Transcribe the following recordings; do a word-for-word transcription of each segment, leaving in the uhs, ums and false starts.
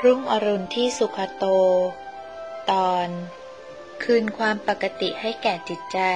รุ่งอรุณที่สุขโตตอนคืนความปกติให้แก่จิตใจ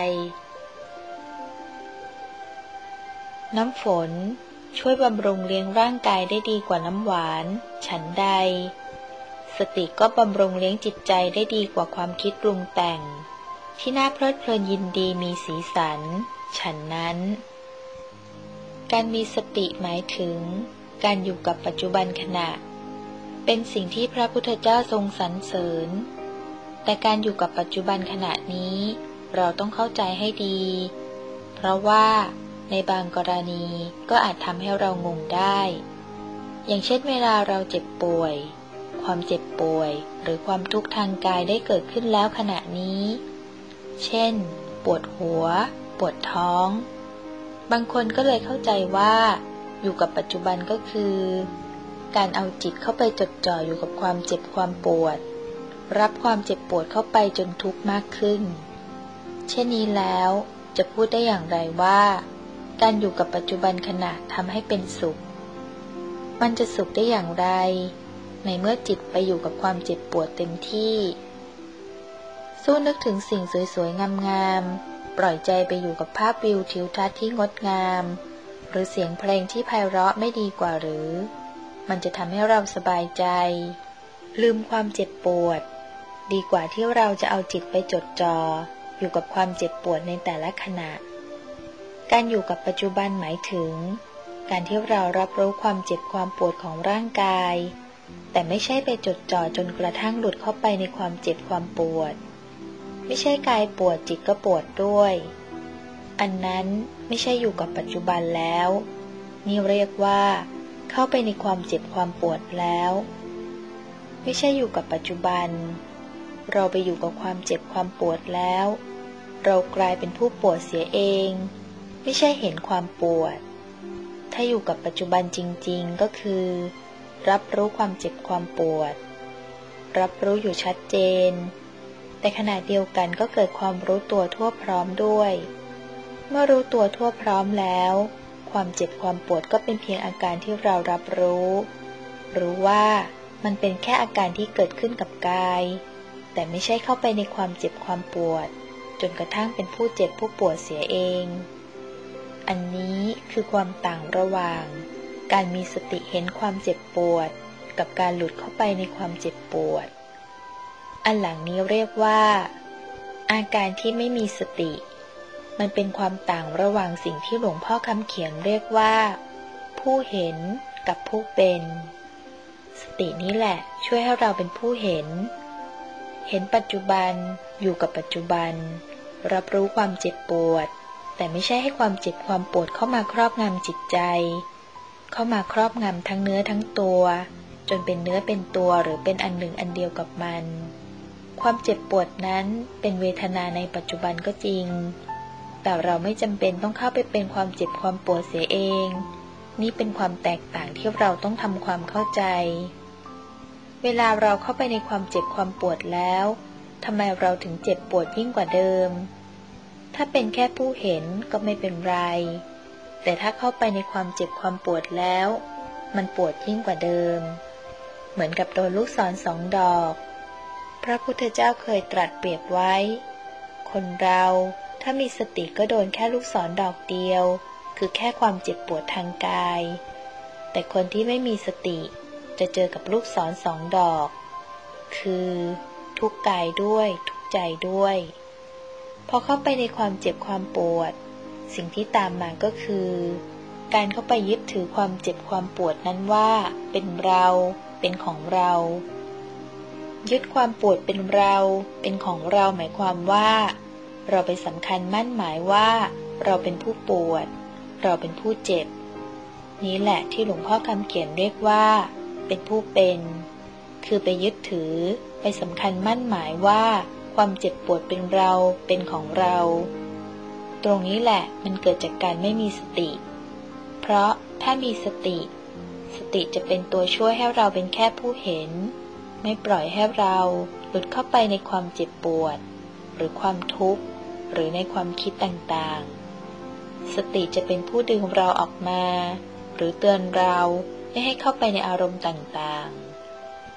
น้ำฝนช่วยบำรุงเลี้ยงร่างกายได้ดีกว่าน้ำหวานฉันใดสติก็บำรุงเลี้ยงจิตใจได้ดีกว่าความคิดปรุงแต่งที่น่าเพลิดเพลินยินดีมีสีสันฉันนั้นการมีสติหมายถึงการอยู่กับปัจจุบันขณะเป็นสิ่งที่พระพุทธเจ้าทรงสรรเสริญแต่การอยู่กับปัจจุบันขณะนี้เราต้องเข้าใจให้ดีเพราะว่าในบางกรณีก็อาจทำให้เรางงได้อย่างเช่นเวลาเราเจ็บป่วยความเจ็บป่วยหรือความทุกข์ทางกายได้เกิดขึ้นแล้วขณะนี้เช่นปวดหัวปวดท้องบางคนก็เลยเข้าใจว่าอยู่กับปัจจุบันก็คือการเอาจิตเข้าไปจดจ่ออยู่กับความเจ็บความปวดรับความเจ็บปวดเข้าไปจนทุกข์มากขึ้นเช่นนี้แล้วจะพูดได้อย่างไรว่าการอยู่กับปัจจุบันขณะทำให้เป็นสุขมันจะสุขได้อย่างไรในเมื่อจิตไปอยู่กับความเจ็บปวดเต็มที่สู้นึกถึงสิ่งสวยๆงามๆปล่อยใจไปอยู่กับภาพวิวทิวทัศน์ที่งดงามหรือเสียงเพลงที่ไพเราะไม่ดีกว่าหรือมันจะทำให้เราสบายใจลืมความเจ็บปวดดีกว่าที่เราจะเอาจิตไปจดจ่ออยู่กับความเจ็บปวดในแต่ละขณะการอยู่กับปัจจุบันหมายถึงการที่เรารับรู้ความเจ็บความปวดของร่างกายแต่ไม่ใช่ไปจดจ่อจนกระทั่งหลุดเข้าไปในความเจ็บความปวดไม่ใช่กายปวดจิตก็ปวดด้วยอันนั้นไม่ใช่อยู่กับปัจจุบันแล้วนี่เรียกว่าเข้าไปในความเจ็บความปวดแล้วไม่ใช่อยู่กับปัจจุบันเราไปอยู่กับความเจ็บความปวดแล้วเรากลายเป็นผู้ปวดเสียเองไม่ใช่เห็นความปวดถ้าอยู่กับปัจจุบันจริงๆก็คือรับรู้ความเจ็บความปวดรับรู้อยู่ชัดเจนแต่ขณะเดียวกันก็เกิดความรู้ตัวทั่วพร้อมด้วยเมื่อรู้ตัวทั่วพร้อมแล้วความเจ็บความปวดก็เป็นเพียงอาการที่เรารับรู้รู้ว่ามันเป็นแค่อาการที่เกิดขึ้นกับกายแต่ไม่ใช่เข้าไปในความเจ็บความปวดจนกระทั่งเป็นผู้เจ็บผู้ปวดเสียเองอันนี้คือความต่างระหว่างการมีสติเห็นความเจ็บปวดกับการหลุดเข้าไปในความเจ็บปวดอันหลังนี้เรียกว่าอาการที่ไม่มีสติมันเป็นความต่างระหว่างสิ่งที่หลวงพ่อคำเขียนเรียกว่าผู้เห็นกับผู้เป็นสตินี้แหละช่วยให้เราเป็นผู้เห็นเห็นปัจจุบันอยู่กับปัจจุบันรับรู้ความเจ็บปวดแต่ไม่ใช่ให้ความเจ็บความปวดเข้ามาครอบงำจิตใจเข้ามาครอบงำทั้งเนื้อทั้งตัวจนเป็นเนื้อเป็นตัวหรือเป็นอันหนึ่งอันเดียวกับมันความเจ็บปวดนั้นเป็นเวทนาในปัจจุบันก็จริงแต่เราไม่จำเป็นต้องเข้าไปเป็นความเจ็บความปวดเสียเองนี่เป็นความแตกต่างที่เราต้องทำความเข้าใจเวลาเราเข้าไปในความเจ็บความปวดแล้วทำไมเราถึงเจ็บปวดยิ่งกว่าเดิมถ้าเป็นแค่ผู้เห็นก็ไม่เป็นไรแต่ถ้าเข้าไปในความเจ็บความปวดแล้วมันปวดยิ่งกว่าเดิมเหมือนกับโดนลูกศรสองดอกพระพุทธเจ้าเคยตรัสเปรียบไว้คนเราถ้ามีสติก็โดนแค่ลูกศรดอกเดียวคือแค่ความเจ็บปวดทางกายแต่คนที่ไม่มีสติจะเจอกับลูกศรสองดอกคือทุกข์กายด้วยทุกข์ใจด้วยพอเข้าไปในความเจ็บความปวดสิ่งที่ตามมาก็คือการเข้าไปยึดถือความเจ็บความปวดนั้นว่าเป็นเราเป็นของเรายึดความปวดเป็นเราเป็นของเราหมายความว่าเราไปสำคัญมั่นหมายว่าเราเป็นผู้ปวดเราเป็นผู้เจ็บนี้แหละที่หลวงพ่อคำเขียนเรียกว่าเป็นผู้เป็นคือไปยึดถือไปสำคัญมั่นหมายว่าความเจ็บปวดเป็นเราเป็นของเราตรงนี้แหละมันเกิดจากการไม่มีสติเพราะถ้ามีสติสติจะเป็นตัวช่วยให้เราเป็นแค่ผู้เห็นไม่ปล่อยให้เราหลุดเข้าไปในความเจ็บปวดหรือความทุกข์หรือในความคิดต่างๆสติจะเป็นผู้ดึงเราออกมาหรือเตือนเราไม่ให้เข้าไปในอารมณ์ต่างๆ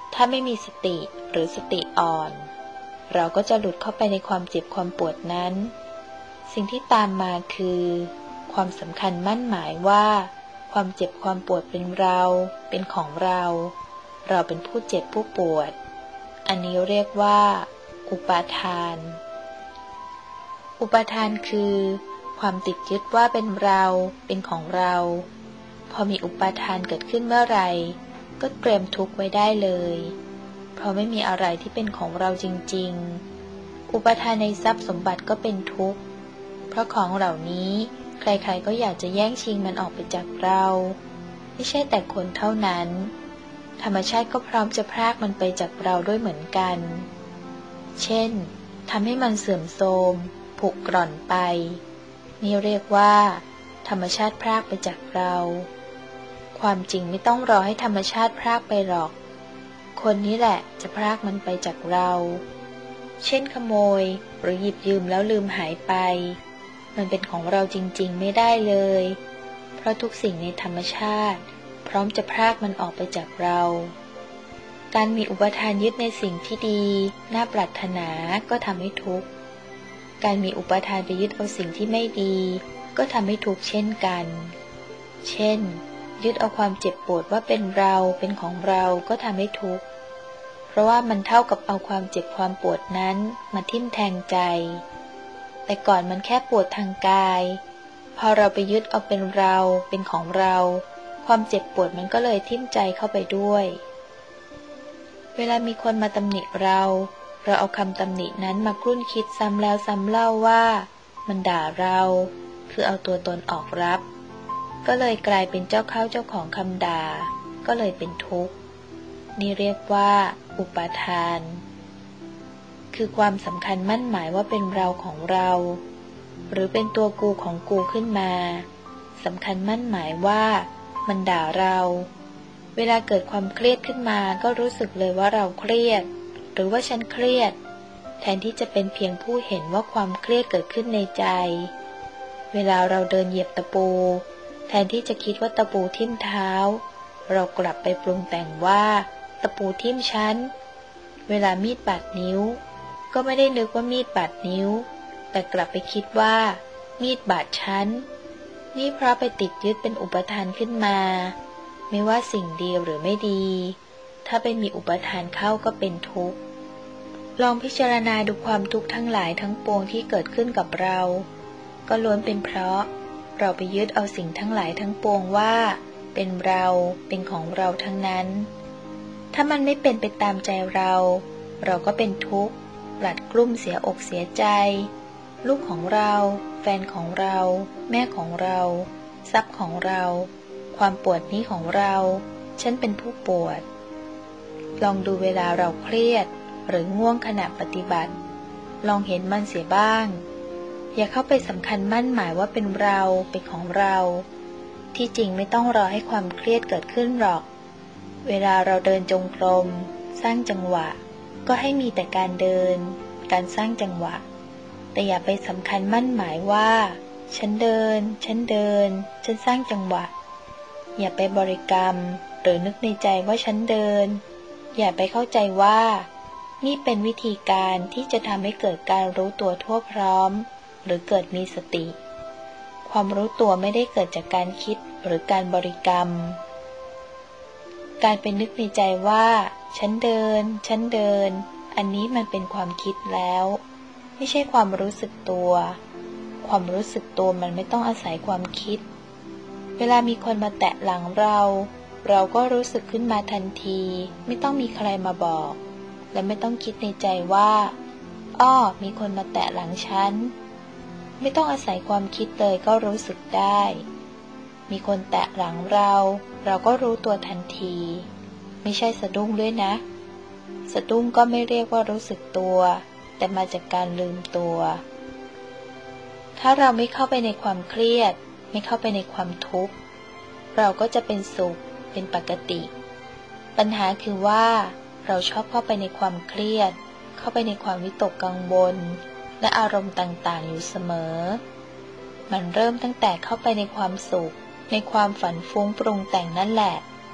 ถ้าไม่มีสติหรือสติอ่อนเราก็จะหลุดเข้าไปในความเจ็บความปวดนั้นสิ่งที่ตามมาคือความสำคัญมั่นหมายว่าความเจ็บความปวดเป็นเราเป็นของเราเราเป็นผู้เจ็บผู้ปวดอันนี้เรียกว่าอุปาทานอุปาทานคือความติดยึดว่าเป็นเราเป็นของเราพอมีอุปาทานเกิดขึ้นเมื่อไหร่ก็เตรียมทุกข์ไว้ได้เลยเพราะไม่มีอะไรที่เป็นของเราจริงๆอุปาทานในทรัพย์สมบัติก็เป็นทุกข์เพราะของเหล่านี้ใครๆก็อยากจะแย่งชิงมันออกไปจากเราไม่ใช่แต่คนเท่านั้นธรรมชาติก็พร้อมจะพรากมันไปจากเราด้วยเหมือนกันเช่นทำให้มันเสื่อมโทรมผุกร่อนไปนี่เรียกว่าธรรมชาติพรากไปจากเราความจริงไม่ต้องรอให้ธรรมชาติพรากไปหรอกคนนี้แหละจะพรากมันไปจากเราเช่นขโมยหรือหยิบยืมแล้วลืมหายไปมันเป็นของเราจริงๆไม่ได้เลยเพราะทุกสิ่งในธรรมชาติพร้อมจะพรากมันออกไปจากเราการมีอุปทานยึดในสิ่งที่ดีน่าปรารถนาก็ทำให้ทุกข์การมีอุปทานไปยึดเอาสิ่งที่ไม่ดีก็ทำให้ทุกข์เช่นกันเช่นยึดเอาความเจ็บปวดว่าเป็นเราเป็นของเราก็ทำให้ทุกข์เพราะว่ามันเท่ากับเอาความเจ็บความปวดนั้นมาทิ่มแทงใจแต่ก่อนมันแค่ปวดทางกายพอเราไปยึดเอาเป็นเราเป็นของเราความเจ็บปวดมันก็เลยทิ่มใจเข้าไปด้วยเวลามีคนมาตำหนิเราเราเอาคำตำหนินั้นมาครุ่นคิดซ้ำแล้วซ้ำเล่าว่ามันด่าเราคือเอาตัวตนออกรับก็เลยกลายเป็นเจ้าเข้าเจ้าของคำด่าก็เลยเป็นทุกข์นี่เรียกว่าอุปาทานคือความสำคัญมั่นหมายว่าเป็นเราของเราหรือเป็นตัวกูของกูขึ้นมาสำคัญมั่นหมายว่ามันด่าเราเวลาเกิดความเครียดขึ้นมาก็รู้สึกเลยว่าเราเครียดหรือว่าฉันเครียดแทนที่จะเป็นเพียงผู้เห็นว่าความเครียดเกิดขึ้นในใจเวลาเราเดินเหยียบตะปูแทนที่จะคิดว่าตะปูทิ่มเท้าเรากลับไปปรุงแต่งว่าตะปูทิ่มฉันเวลามีดบาดนิ้วก็ไม่ได้นึกว่ามีดบาดนิ้วแต่กลับไปคิดว่ามีดบาดฉันนี่เพราะไปติดยึดเป็นอุปทานขึ้นมาไม่ว่าสิ่งดีหรือไม่ดีถ้าไปมีอุปทานเข้าก็เป็นทุกข์ลองพิจารณาดูความทุกข์ทั้งหลายทั้งปวงที่เกิดขึ้นกับเราก็ล้วนเป็นเพราะเราไปยึดเอาสิ่งทั้งหลายทั้งปวงว่าเป็นเราเป็นของเราทั้งนั้นถ้ามันไม่เป็นไปตามใจเราเราก็เป็นทุกข์หลัดกลุ้มเสียอกเสียใจลูกของเราแฟนของเราแม่ของเราทรัพย์ของเราความปวดนี้ของเราฉันเป็นผู้ปวดลองดูเวลาเราเครียดหรือง่วงขณะปฏิบัติลองเห็นมันเสียบ้างอย่าเข้าไปสำคัญมั่นหมายว่าเป็นเราเป็นของเราที่จริงไม่ต้องรอให้ความเครียดเกิดขึ้นหรอกเวลาเราเดินจงกรมสร้างจังหวะก็ให้มีแต่การเดินการสร้างจังหวะแต่อย่าไปสำคัญมั่นหมายว่าฉันเดินฉันเดินฉันสร้างจังหวะอย่าไปบริกรรมหรือนึกในใจว่าฉันเดินอย่าไปเข้าใจว่านี่เป็นวิธีการที่จะทำให้เกิดการรู้ตัวทั่วพร้อมหรือเกิดมีสติความรู้ตัวไม่ได้เกิดจากการคิดหรือการบริกรรมการเป็นนึกในใจว่าฉันเดินฉันเดินอันนี้มันเป็นความคิดแล้วไม่ใช่ความรู้สึกตัวความรู้สึกตัวมันไม่ต้องอาศัยความคิดเวลามีคนมาแตะหลังเราเราก็รู้สึกขึ้นมาทันทีไม่ต้องมีใครมาบอกและไม่ต้องคิดในใจว่าอ้อมีคนมาแตะหลังฉันไม่ต้องอาศัยความคิดเลยก็รู้สึกได้มีคนแตะหลังเราเราก็รู้ตัวทันทีไม่ใช่สะดุ้งด้วยนะสะดุ้งก็ไม่เรียกว่ารู้สึกตัวแต่มาจากการลืมตัวถ้าเราไม่เข้าไปในความเครียดไม่เข้าไปในความทุกข์เราก็จะเป็นสุขเป็นปกติปัญหาคือว่าเราชอบเข้าไปในความเครียดเข้าไปในความวิตกกังวลและอารมณ์ต่างๆอยู่เสมอมันเริ่มตั้งแต่เข้าไปในความสุขในความฝันฟุ้งปรุงแต่งนั่นแหละ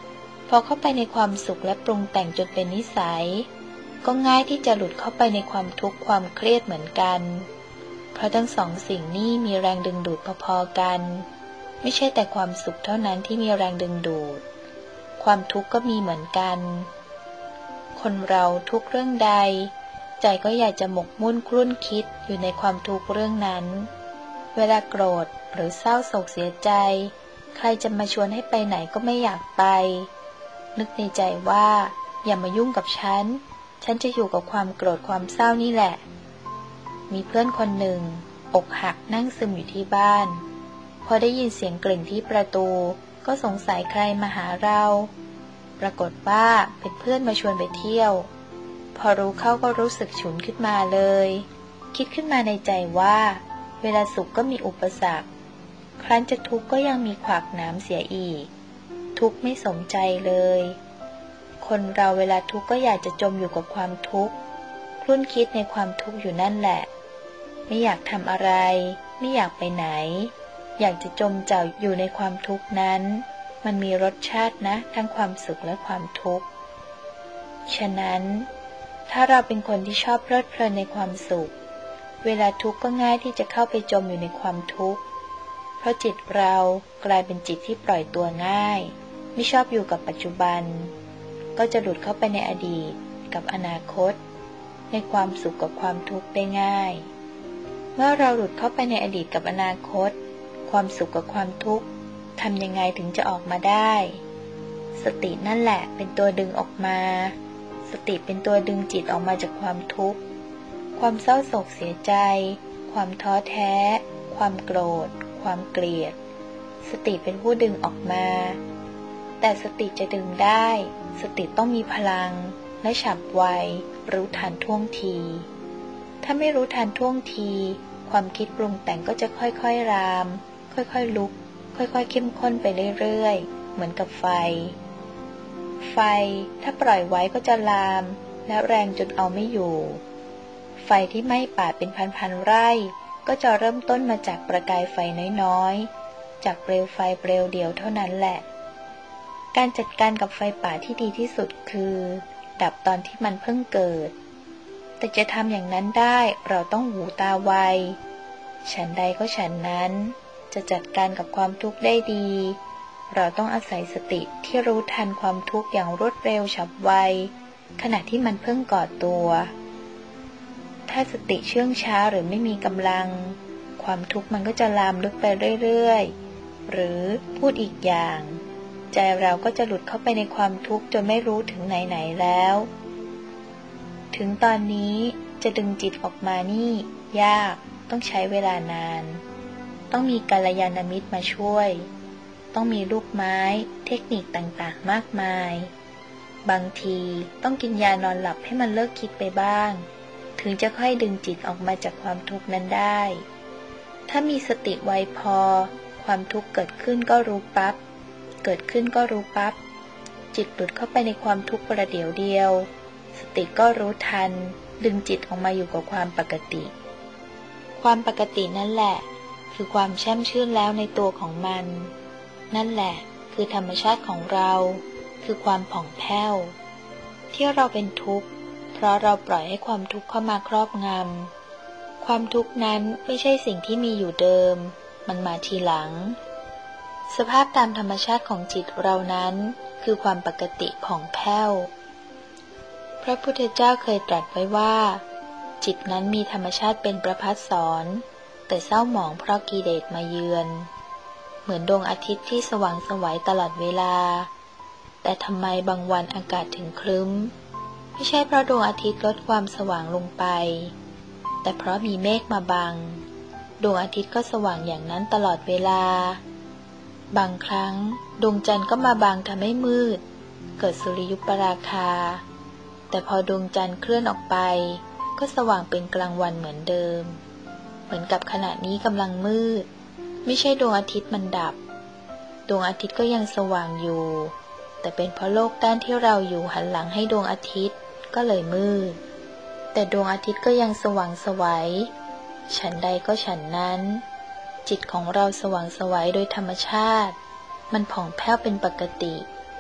พอเข้าไปในความสุขและปรุงแต่งจนเป็นนิสัยก็ง่ายที่จะหลุดเข้าไปในความทุกข์ความเครียดเหมือนกันเพราะทั้งสองสิ่งนี้มีแรงดึงดูดพอๆกันไม่ใช่แต่ความสุขเท่านั้นที่มีแรงดึงดูดความทุกข์ก็มีเหมือนกันคนเราทุกเรื่องใดใจก็อยากจะหมกมุ่นครุ่นคิดอยู่ในความทุกข์เรื่องนั้นเวลาโกรธหรือเศร้าโศกเสียใจใครจะมาชวนให้ไปไหนก็ไม่อยากไปนึกในใจว่าอย่ามายุ่งกับฉันฉันจะอยู่กับความโกรธความเศร้านี่แหละมีเพื่อนคนหนึ่งอกหักนั่งซึมอยู่ที่บ้านพอได้ยินเสียงกริ่งที่ประตูก็สงสัยใครมาหาเราปรากฏว่าเป็นเพื่อนมาชวนไปเที่ยวพอรู้เข้าก็รู้สึกฉุนขึ้นมาเลยคิดขึ้นมาในใจว่าเวลาสุขก็มีอุปสรรคครั้นจะทุกข์ก็ยังมีขวากหนามเสียอีกทุกข์ไม่สมใจเลยคนเราเวลาทุกข์ก็อยากจะจมอยู่กับความทุกข์ครุ่นคิดในความทุกข์อยู่นั่นแหละไม่อยากทำอะไรไม่อยากไปไหนอยากจะจมเจ่ออยู่ในความทุกข์นั้นมันมีรสชาตินะทั้งความสุขและความทุกข์ฉะนั้นถ้าเราเป็นคนที่ชอบเพลิดเพลินในความสุขเวลาทุกข์ก็ง่ายที่จะเข้าไปจมอยู่ในความทุกข์เพราะจิตเรากลายเป็นจิตที่ปล่อยตัวง่ายไม่ชอบอยู่กับปัจจุบันก็จะหลุดเข้าไปในอดีตกับอนาคตในความสุขกับความทุกข์ได้ง่ายเมื่อเราหลุดเข้าไปในอดีตกับอนาคตความสุขกับความทุกข์ทำยังไงถึงจะออกมาได้สตินั่นแหละเป็นตัวดึงออกมาสติเป็นตัวดึงจิตออกมาจากความทุกข์ความเศร้าโศกเสียใจความท้อแท้ความโกรธความเกลียดสติเป็นผู้ดึงออกมาแต่สติจะดึงได้สติต้องมีพลังและฉับไวรู้ทันท่วงทีถ้าไม่รู้ทันท่วงทีความคิดปรุงแต่งก็จะค่อยๆรามค่อยๆลุกค่อยๆเข้มข้นไปเรื่อยๆเหมือนกับไฟไฟถ้าปล่อยไว้ก็จะลามและแรงจนเอาไม่อยู่ไฟที่ไหม้ป่าเป็นพันๆไร่ก็จะเริ่มต้นมาจากประกายไฟน้อยๆจากเปลวไฟเปลวเดียวเท่านั้นแหละการจัดการกับไฟป่าที่ดีที่สุดคือดับตอนที่มันเพิ่งเกิดแต่จะทำอย่างนั้นได้เราต้องหูตาไวฉันใดก็ฉันนั้นจะจัดการกับความทุกข์ได้ดีเราต้องอาศัยสติที่รู้ทันความทุกข์อย่างรวดเร็วฉับไวขณะที่มันเพิ่งก่อตัวถ้าสติเชื่องช้าหรือไม่มีกำลังความทุกข์มันก็จะลามลึกไปเรื่อยๆหรือพูดอีกอย่างใจเราก็จะหลุดเข้าไปในความทุกข์จนไม่รู้ถึงไหนๆแล้วถึงตอนนี้จะดึงจิตออกมานี่ยากต้องใช้เวลานานต้องมีกัลยาณมิตรมาช่วยต้องมีลูกไม้เทคนิคต่างๆมากมายบางทีต้องกินยานอนหลับให้มันเลิกคิดไปบ้างถึงจะค่อยดึงจิตออกมาจากความทุกข์นั้นได้ถ้ามีสติไวพอความทุกข์เกิดขึ้นก็รู้ปั๊บเกิดขึ้นก็รู้ปั๊บจิตหลุดเข้าไปในความทุกข์ประเดี๋ยวเดียวสติก็รู้ทันดึงจิตออกมาอยู่กับความปกติความปกตินั่นแหละคือความแช่มชื่นแล้วในตัวของมันนั่นแหละคือธรรมชาติของเราคือความผ่องแผ้วที่เราเป็นทุกข์เพราะเราปล่อยให้ความทุกข์เข้ามาครอบงำความทุกข์นั้นไม่ใช่สิ่งที่มีอยู่เดิมมันมาทีหลังสภาพตามธรรมชาติของจิตเรานั้นคือความปกติผ่องแผ้วพระพุทธเจ้าเคยตรัสไว้ว่าจิตนั้นมีธรรมชาติเป็นประภัสสรแต่เศร้าหมองเพราะกิเลสมาเยือนเหมือนดวงอาทิตย์ที่สว่างไสวตลอดเวลาแต่ทำไมบางวันอากาศถึงครึ้มไม่ใช่เพราะดวงอาทิตย์ลดความสว่างลงไปแต่เพราะมีเมฆมาบังดวงอาทิตย์ก็สว่างอย่างนั้นตลอดเวลาบางครั้งดวงจันทร์ก็มาบังทำให้มืดเกิดสุริยุปราคาแต่พอดวงจันทร์เคลื่อนออกไปก็สว่างเป็นกลางวันเหมือนเดิมเหมือนกับขณะนี้กำลังมืดไม่ใช่ดวงอาทิตย์มันดับดวงอาทิตย์ก็ยังสว่างอยู่แต่เป็นเพราะโลกด้านที่เราอยู่หันหลังให้ดวงอาทิตย์ก็เลยมืดแต่ดวงอาทิตย์ก็ยังสว่างไสวฉันใดก็ฉันนั้นจิตของเราสว่างไสวโดยธรรมชาติมันผ่องแผ้วเป็นปกติ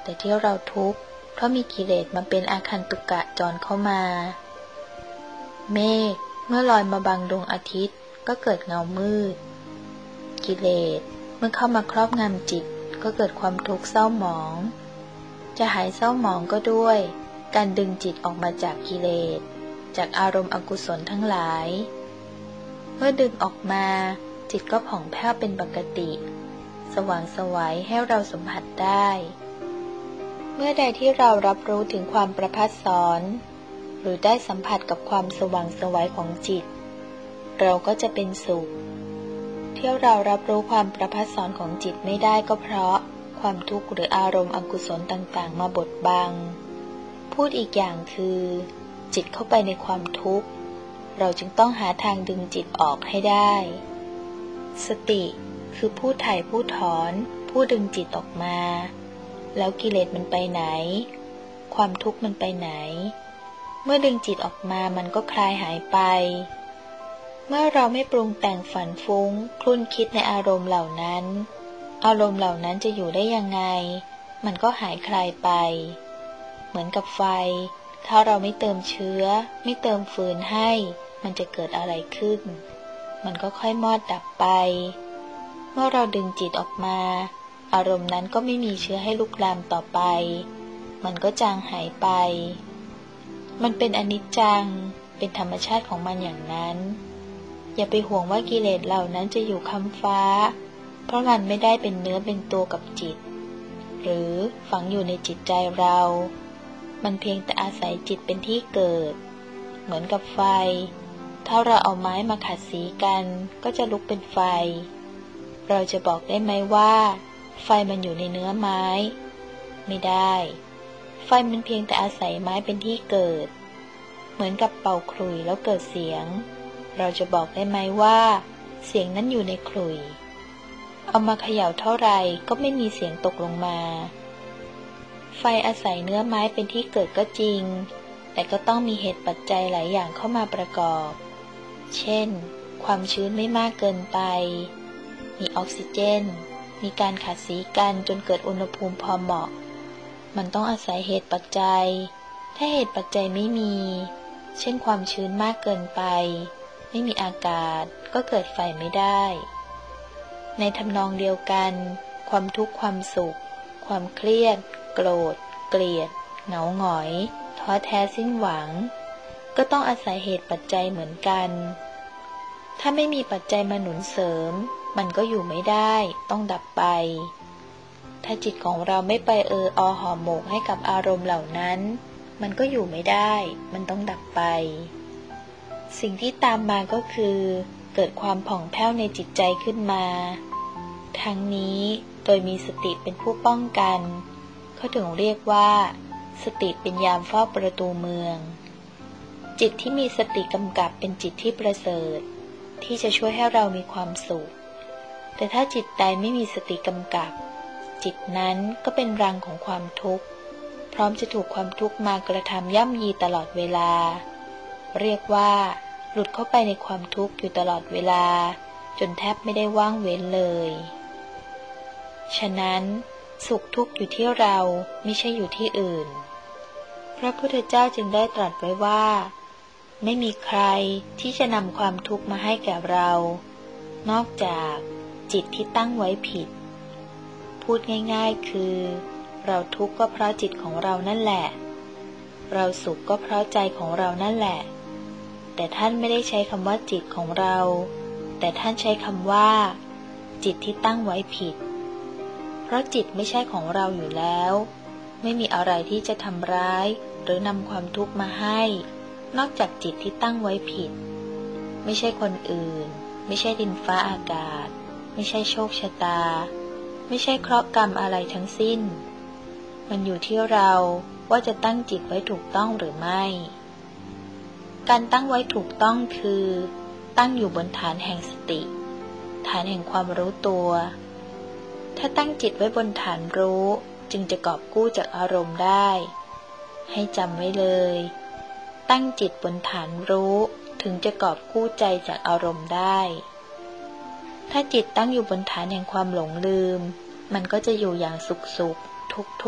แต่ที่เราทุกข์เพราะมีกิเลสมาเป็นอาคันตุกะจรเข้ามาเมฆเมื่อลอยมาบังดวงอาทิตย์ก็เกิดเงามืดกิเลสเมื่อเข้ามาครอบงำจิตก็เกิดความทุกข์เศร้าหมองจะหายเศร้าหมองก็ด้วยการดึงจิตออกมาจากกิเลสจากอารมณ์อกุศลทั้งหลายเมื่อดึงออกมาจิตก็ผ่องแผ้วเป็นปกติสว่างไสวให้เราสัมผัสได้เมื่อใดที่เรารับรู้ถึงความประภัสสอนหรือได้สัมผัสกับความสว่างไสวของจิตเราก็จะเป็นสุขที่เรารับรู้ความประภัสสอนของจิตไม่ได้ก็เพราะความทุกข์หรืออารมณ์อกุศลต่างๆมาบดบังพูดอีกอย่างคือจิตเข้าไปในความทุกข์เราจึงต้องหาทางดึงจิตออกให้ได้สติคือผู้ไถ่ผู้ถอนผู้ดึงจิตออกมาแล้วกิเลสมันไปไหนความทุกข์มันไปไหนเมื่อดึงจิตออกมามันก็คลายหายไปเมื่อเราไม่ปรุงแต่งฝันฟุ้งคลุ่นคิดในอารมณ์เหล่านั้นอารมณ์เหล่านั้นจะอยู่ได้ยังไงมันก็หายคลายไปเหมือนกับไฟถ้าเราไม่เติมเชื้อไม่เติมฟืนให้มันจะเกิดอะไรขึ้นมันก็ค่อยมอดดับไปเมื่อเราดึงจิตออกมาอารมณ์นั้นก็ไม่มีเชื้อให้ลุกลามต่อไปมันก็จางหายไปมันเป็นอนิจจังเป็นธรรมชาติของมันอย่างนั้นอย่าไปห่วงว่ากิเลสเหล่านั้นจะอยู่ค้ำฟ้าเพราะมันไม่ได้เป็นเนื้อเป็นตัวกับจิตหรือฝังอยู่ในจิตใจเรามันเพียงแต่อาศัยจิตเป็นที่เกิดเหมือนกับไฟถ้าเราเอาไม้มาขัดสีกันก็จะลุกเป็นไฟเราจะบอกได้ไหมว่าไฟมันอยู่ในเนื้อไม้ไม่ได้ไฟมันเพียงแต่อาศัยไม้เป็นที่เกิดเหมือนกับเป่าขลุ่ยแล้วเกิดเสียงเราจะบอกได้ไหมว่าเสียงนั้นอยู่ในขลุ่ยเอามาเขย่าเท่าไรก็ไม่มีเสียงตกลงมาไฟอาศัยเนื้อไม้เป็นที่เกิดก็จริงแต่ก็ต้องมีเหตุปัจจัยหลายอย่างเข้ามาประกอบเช่นความชื้นไม่มากเกินไปมีออกซิเจนมีการขัดสีกันจนเกิดอุณหภูมิพอเหมาะมันต้องอาศัยเหตุปัจจัยถ้าเหตุปัจจัยไม่มีเช่นความชื้นมากเกินไปไม่มีอากาศก็เกิดไฟไม่ได้ในทำนองเดียวกันความทุกข์ความสุขความเครียดโกรธเกลียดเหงาหงอยท้อแท้สิ้นหวังก็ต้องอาศัยเหตุปัจจัยเหมือนกันถ้าไม่มีปัจจัยมาหนุนเสริมมันก็อยู่ไม่ได้ต้องดับไปถ้าจิตของเราไม่ไปเอออห่อหมกให้กับอารมณ์เหล่านั้นมันก็อยู่ไม่ได้มันต้องดับไปสิ่งที่ตามมาก็คือเกิดความผ่องแผ้วในจิตใจขึ้นมาทั้งนี้โดยมีสติเป็นผู้ป้องกันเขาถึงเรียกว่าสติเป็นยามเฝ้าประตูเมืองจิตที่มีสติกำกับเป็นจิตที่ประเสริฐที่จะช่วยให้เรามีความสุขแต่ถ้าจิตใดไม่มีสติกำกับจิตนั้นก็เป็นรังของความทุกข์พร้อมจะถูกความทุกข์มากระทำย่ำยีตลอดเวลาเรียกว่าหลุดเข้าไปในความทุกข์อยู่ตลอดเวลาจนแทบไม่ได้ว่างเว้นเลยฉะนั้นสุขทุกข์อยู่ที่เราไม่ใช่อยู่ที่อื่นพระพุทธเจ้าจึงได้ตรัสไว้ว่าไม่มีใครที่จะนำความทุกข์มาให้แก่เรานอกจากจิตที่ตั้งไว้ผิดพูดง่ายๆคือเราทุกข์ก็เพราะจิตของเรานั่นแหละเราสุขก็เพราะใจของเรานั่นแหละแต่ท่านไม่ได้ใช้คำว่าจิตของเราแต่ท่านใช้คำว่าจิตที่ตั้งไว้ผิดเพราะจิตไม่ใช่ของเราอยู่แล้วไม่มีอะไรที่จะทำร้ายหรือนำความทุกข์มาให้นอกจากจิตที่ตั้งไว้ผิดไม่ใช่คนอื่นไม่ใช่ดินฟ้าอากาศไม่ใช่โชคชะตาไม่ใช่เคราะห์กรรมอะไรทั้งสิ้นมันอยู่ที่เราว่าจะตั้งจิตไว้ถูกต้องหรือไม่การตั้งไว้ถูกต้องคือตั้งอยู่บนฐานแห่งสติฐานแห่งความรู้ตัวถ้าตั้งจิตไว้บนฐานรู้จึงจะกอบกู้จากอารมณ์ได้ให้จำไว้เลยตั้งจิตบนฐานรู้ถึงจะกอบกู้ใจจากอารมณ์ได้ถ้าจิตตั้งอยู่บนฐานแห่งความหลงลืมมันก็จะอยู่อย่างสุขสุขทุกทุกไป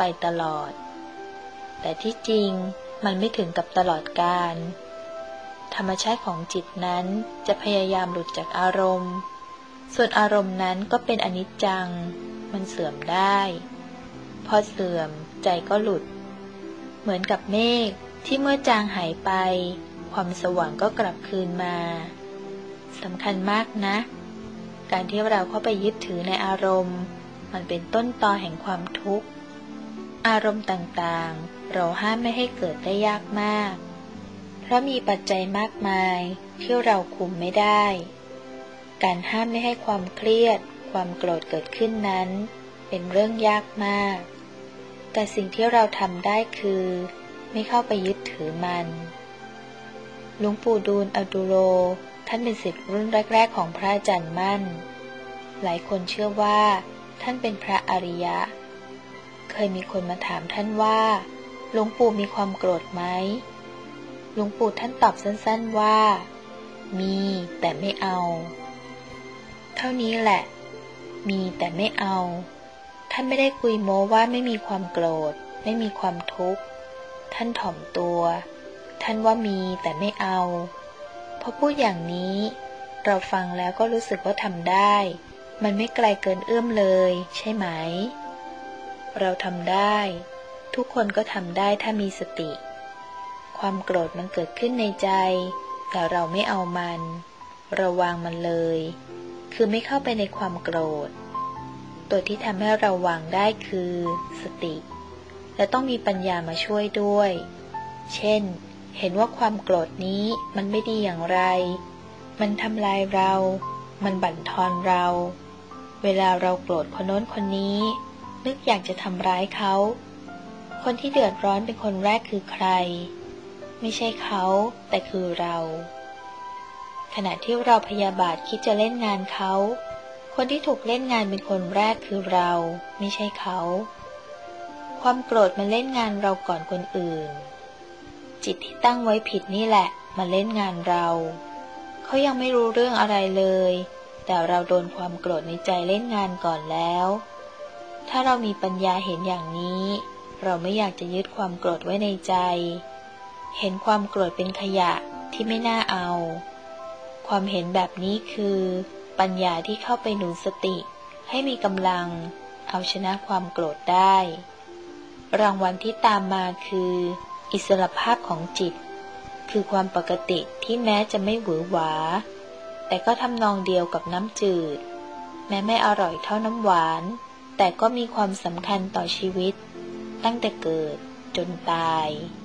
ไปตลอดแต่ที่จริงมันไม่ถึงกับตลอดกาลธรรมชาติของจิตนั้นจะพยายามหลุดจากอารมณ์ส่วนอารมณ์นั้นก็เป็นอนิจจังมันเสื่อมได้พอเสื่อมใจก็หลุดเหมือนกับเมฆที่เมื่อจางหายไปความสว่างก็กลับคืนมาสำคัญมากนะการที่เราเข้าไปยึดถือในอารมณ์มันเป็นต้นตอแห่งความทุกข์อารมณ์ต่างๆเราห้ามไม่ให้เกิดได้ยากมากเพราะมีปัจจัยมากมายที่เราคุมไม่ได้การห้ามไม่ให้ความเครียดความโกรธเกิดขึ้นนั้นเป็นเรื่องยากมากแต่สิ่งที่เราทำได้คือไม่เข้าไปยึดถือมันหลวงปู่ดูลย์อดุโลท่านเป็นศิษย์รุ่นแรกๆของพระอาจารย์มั่นหลายคนเชื่อว่าท่านเป็นพระอริยะเคยมีคนมาถามท่านว่าหลวงปู่มีความโกรธไหมหลวงปู่ท่านตอบสั้นๆว่ามีแต่ไม่เอาเท่านี้แหละมีแต่ไม่เอาท่านไม่ได้คุยโม้ว่าไม่มีความโกรธไม่มีความทุกข์ท่านถ่อมตัวท่านว่ามีแต่ไม่เอาพอพูดอย่างนี้เราฟังแล้วก็รู้สึกว่าทำได้มันไม่ไกลเกินเอื้อมเลยใช่ไหมเราทำได้ทุกคนก็ทำได้ถ้ามีสติความโกรธมันเกิดขึ้นในใจแต่เราไม่เอามันเราวางมันเลยคือไม่เข้าไปในความโกรธตัวที่ทำให้เราวางได้คือสติและต้องมีปัญญามาช่วยด้วยเช่นเห็นว่าความโกรธนี้มันไม่ดีอย่างไรมันทำลายเรามันบั่นทอนเราเวลาเราโกรธคนโน้นคนนี้นึกอยากจะทำร้ายเขาคนที่เดือดร้อนเป็นคนแรกคือใครไม่ใช่เขาแต่คือเราขณะที่เราพยาบาทคิดจะเล่นงานเขาคนที่ถูกเล่นงานเป็นคนแรกคือเราไม่ใช่เขาความโกรธมันเล่นงานเราก่อนคนอื่นจิตที่ตั้งไว้ผิดนี่แหละมาเล่นงานเราเขายังไม่รู้เรื่องอะไรเลยแต่เราโดนความโกรธในใจเล่นงานก่อนแล้วถ้าเรามีปัญญาเห็นอย่างนี้เราไม่อยากจะยึดความโกรธไว้ในใจเห็นความโกรธเป็นขยะที่ไม่น่าเอาความเห็นแบบนี้คือปัญญาที่เข้าไปหนุนสติให้มีกำลังเอาชนะความโกรธได้รางวัลที่ตามมาคืออิสรภาพของจิตคือความปกติที่แม้จะไม่หวือหวาแต่ก็ทำนองเดียวกับน้ำจืดแม้ไม่อร่อยเท่าน้ำหวานแต่ก็มีความสำคัญต่อชีวิตตั้งแต่เกิดจนตาย